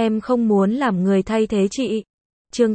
Em không muốn làm người thay thế chị. Chương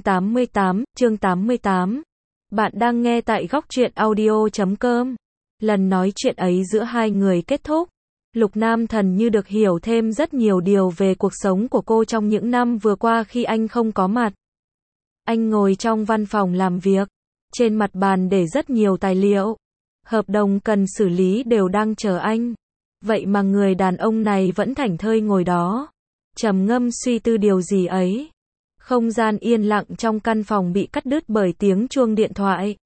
88. Bạn đang nghe tại góc truyện audio.com. Lần nói chuyện ấy giữa hai người kết thúc. Lục Nam Thần như được hiểu thêm rất nhiều điều về cuộc sống của cô trong những năm vừa qua khi anh không có mặt. Anh ngồi trong văn phòng làm việc. Trên mặt bàn để rất nhiều tài liệu. Hợp đồng cần xử lý đều đang chờ anh. Vậy mà người đàn ông này vẫn thảnh thơi ngồi đó, trầm ngâm suy tư điều gì ấy. Không gian yên lặng trong căn phòng bị cắt đứt bởi tiếng chuông điện thoại.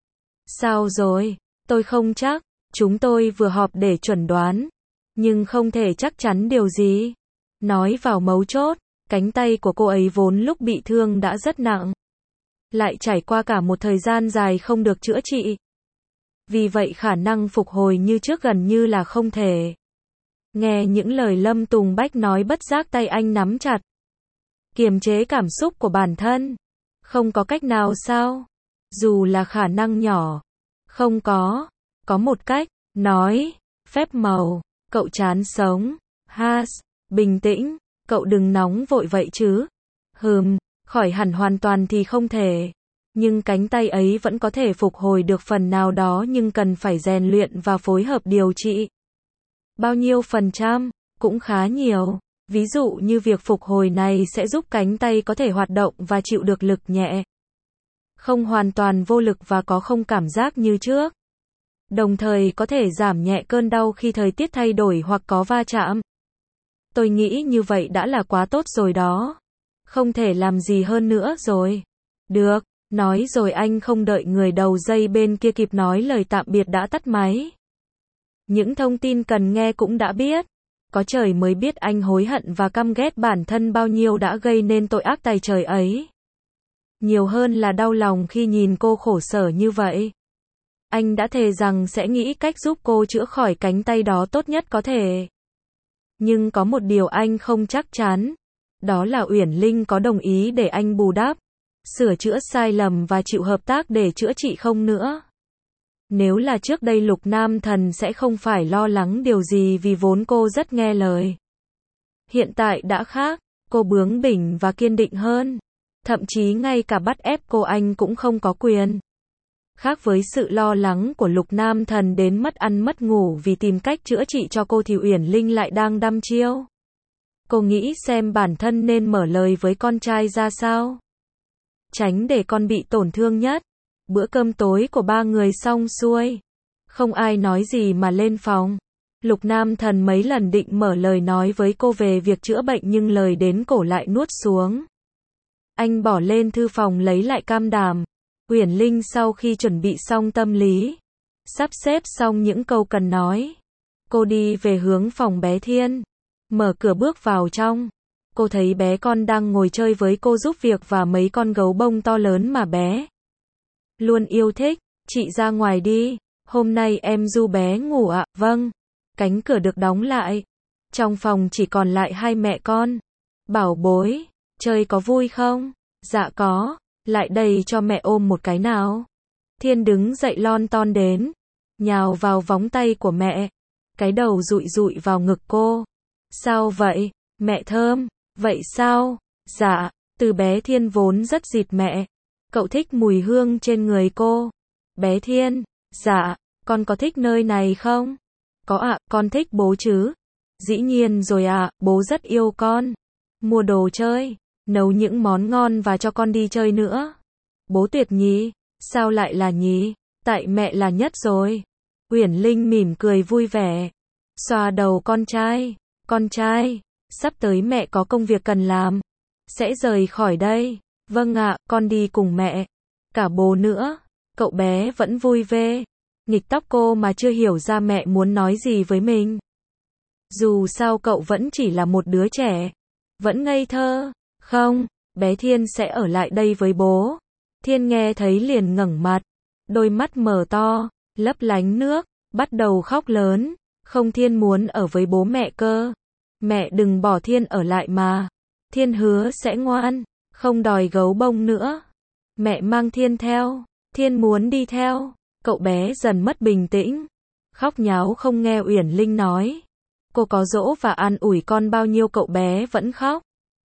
Sao rồi? Tôi không chắc. Chúng tôi vừa họp để chuẩn đoán, nhưng không thể chắc chắn điều gì. Nói vào mấu chốt, cánh tay của cô ấy vốn lúc bị thương đã rất nặng, lại trải qua cả một thời gian dài không được chữa trị. Vì vậy khả năng phục hồi như trước gần như là không thể. Nghe những lời Lâm Tùng Bách nói bất giác tay anh nắm chặt. Kiềm chế cảm xúc của bản thân. Không có cách nào sao? Dù là khả năng nhỏ. Không có. Có một cách. Nói. Phép màu. Cậu chán sống. Has. Bình tĩnh. Cậu đừng nóng vội vậy chứ. Khỏi hẳn hoàn toàn thì không thể. Nhưng cánh tay ấy vẫn có thể phục hồi được phần nào đó, nhưng cần phải rèn luyện và phối hợp điều trị. Bao nhiêu %? Cũng khá nhiều. Ví dụ như việc phục hồi này sẽ giúp cánh tay có thể hoạt động và chịu được lực nhẹ. Không hoàn toàn vô lực và có không cảm giác như trước. Đồng thời có thể giảm nhẹ cơn đau khi thời tiết thay đổi hoặc có va chạm. Tôi nghĩ như vậy đã là quá tốt rồi đó. Không thể làm gì hơn nữa rồi. Được. Nói rồi anh không đợi người đầu dây bên kia kịp nói lời tạm biệt đã tắt máy. Những thông tin cần nghe cũng đã biết. Có trời mới biết anh hối hận và căm ghét bản thân bao nhiêu đã gây nên tội ác tày trời ấy. Nhiều hơn là đau lòng khi nhìn cô khổ sở như vậy. Anh đã thề rằng sẽ nghĩ cách giúp cô chữa khỏi cánh tay đó tốt nhất có thể. Nhưng có một điều anh không chắc chắn. Đó là Uyển Linh có đồng ý để anh bù đắp, sửa chữa sai lầm và chịu hợp tác để chữa trị không nữa. Nếu là trước đây Lục Nam Thần sẽ không phải lo lắng điều gì vì vốn cô rất nghe lời. Hiện tại đã khác, cô bướng bỉnh và kiên định hơn. Thậm chí ngay cả bắt ép cô anh cũng không có quyền. Khác với sự lo lắng của Lục Nam Thần đến mất ăn mất ngủ vì tìm cách chữa trị cho cô thì Uyển Linh lại đang đăm chiêu. Cô nghĩ xem bản thân nên mở lời với con trai ra sao. Tránh để con bị tổn thương nhất. Bữa cơm tối của ba người xong xuôi. Không ai nói gì mà lên phòng. Lục Nam Thần mấy lần định mở lời nói với cô về việc chữa bệnh nhưng lời đến cổ lại nuốt xuống. Anh bỏ lên thư phòng lấy lại cam đảm. Uyển Linh sau khi chuẩn bị xong tâm lý, sắp xếp xong những câu cần nói, cô đi về hướng phòng bé Thiên. Mở cửa bước vào trong. Cô thấy bé con đang ngồi chơi với cô giúp việc và mấy con gấu bông to lớn mà bé luôn yêu thích. Chị ra ngoài đi. Hôm nay em du bé ngủ ạ. Vâng. Cánh cửa được đóng lại. Trong phòng chỉ còn lại hai mẹ con. Bảo bối, chơi có vui không? Dạ có. Lại đây cho mẹ ôm một cái nào. Thiên đứng dậy lon ton đến, nhào vào vòng tay của mẹ. Cái đầu dụi dụi vào ngực cô. Sao vậy? Mẹ thơm. Vậy sao? Dạ. Từ bé Thiên vốn rất dịt mẹ. Cậu thích mùi hương trên người cô. Bé Thiên. Dạ. Con có thích nơi này không? Có ạ, con thích bố chứ. Dĩ nhiên rồi ạ, bố rất yêu con. Mua đồ chơi, nấu những món ngon và cho con đi chơi nữa. Bố tuyệt nhỉ? Sao lại là nhỉ? Tại mẹ là nhất rồi. Uyển Linh mỉm cười vui vẻ, xoa đầu con trai. Con trai, sắp tới mẹ có công việc cần làm. Sẽ rời khỏi đây. Vâng ạ, con đi cùng mẹ. Cả bố nữa. Cậu bé vẫn vui vẻ. Nghịch tóc cô mà chưa hiểu ra mẹ muốn nói gì với mình. Dù sao cậu vẫn chỉ là một đứa trẻ. Vẫn ngây thơ. Không, bé Thiên sẽ ở lại đây với bố. Thiên nghe thấy liền ngẩng mặt. Đôi mắt mở to, lấp lánh nước, bắt đầu khóc lớn. Không, Thiên muốn ở với bố mẹ cơ. Mẹ đừng bỏ Thiên ở lại mà. Thiên hứa sẽ ngoan, không đòi gấu bông nữa. Mẹ mang Thiên theo. Thiên muốn đi theo. Cậu bé dần mất bình tĩnh. Khóc nháo không nghe Uyển Linh nói. Cô có dỗ và an ủi con bao nhiêu cậu bé vẫn khóc.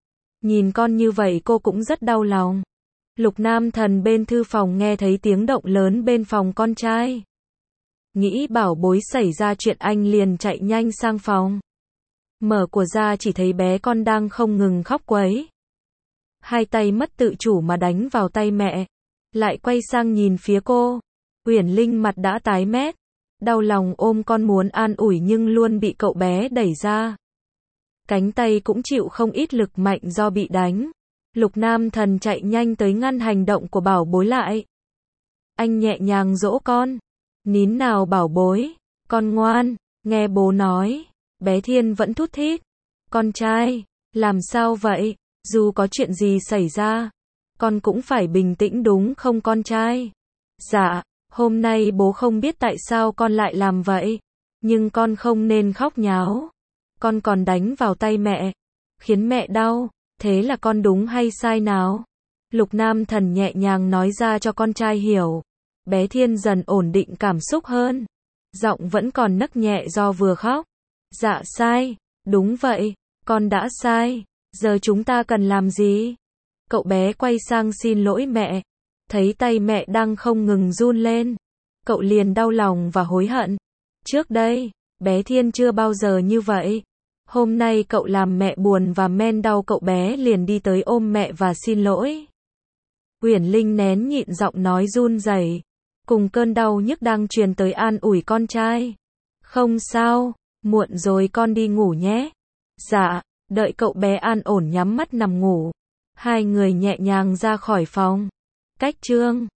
Nhìn con như vậy cô cũng rất đau lòng. Lục Nam Thần bên thư phòng nghe thấy tiếng động lớn bên phòng con trai. Nghĩ bảo bối xảy ra chuyện anh liền chạy nhanh sang phòng. Mở của ra chỉ thấy bé con đang không ngừng khóc quấy. Hai tay mất tự chủ mà đánh vào tay mẹ. Lại quay sang nhìn phía cô. Uyển Linh mặt đã tái mét. Đau lòng ôm con muốn an ủi nhưng luôn bị cậu bé đẩy ra. Cánh tay cũng chịu không ít lực mạnh do bị đánh. Lục Nam Thần chạy nhanh tới ngăn hành động của bảo bối lại. Anh nhẹ nhàng dỗ con. Nín nào bảo bối, con ngoan, nghe bố nói. Bé Thiên vẫn thút thít. Con trai, làm sao vậy? Dù có chuyện gì xảy ra, con cũng phải bình tĩnh đúng không con trai? Dạ, hôm nay bố không biết tại sao con lại làm vậy. Nhưng con không nên khóc nháo. Con còn đánh vào tay mẹ, khiến mẹ đau. Thế là con đúng hay sai nào? Lục Nam Thần nhẹ nhàng nói ra cho con trai hiểu. Bé Thiên dần ổn định cảm xúc hơn. Giọng vẫn còn nấc nhẹ do vừa khóc. Dạ sai, đúng vậy, con đã sai. Giờ chúng ta cần làm gì? Cậu bé quay sang xin lỗi mẹ. Thấy tay mẹ đang không ngừng run lên. Cậu liền đau lòng và hối hận. Trước đây, bé Thiên chưa bao giờ như vậy. Hôm nay cậu làm mẹ buồn và men đau, cậu bé liền đi tới ôm mẹ và xin lỗi. Uyển Linh nén nhịn giọng nói run rẩy, cùng cơn đau nhức đang truyền tới an ủi con trai. Không sao, muộn rồi con đi ngủ nhé. Dạ, đợi cậu bé an ổn nhắm mắt nằm ngủ. Hai người nhẹ nhàng ra khỏi phòng. Cách chương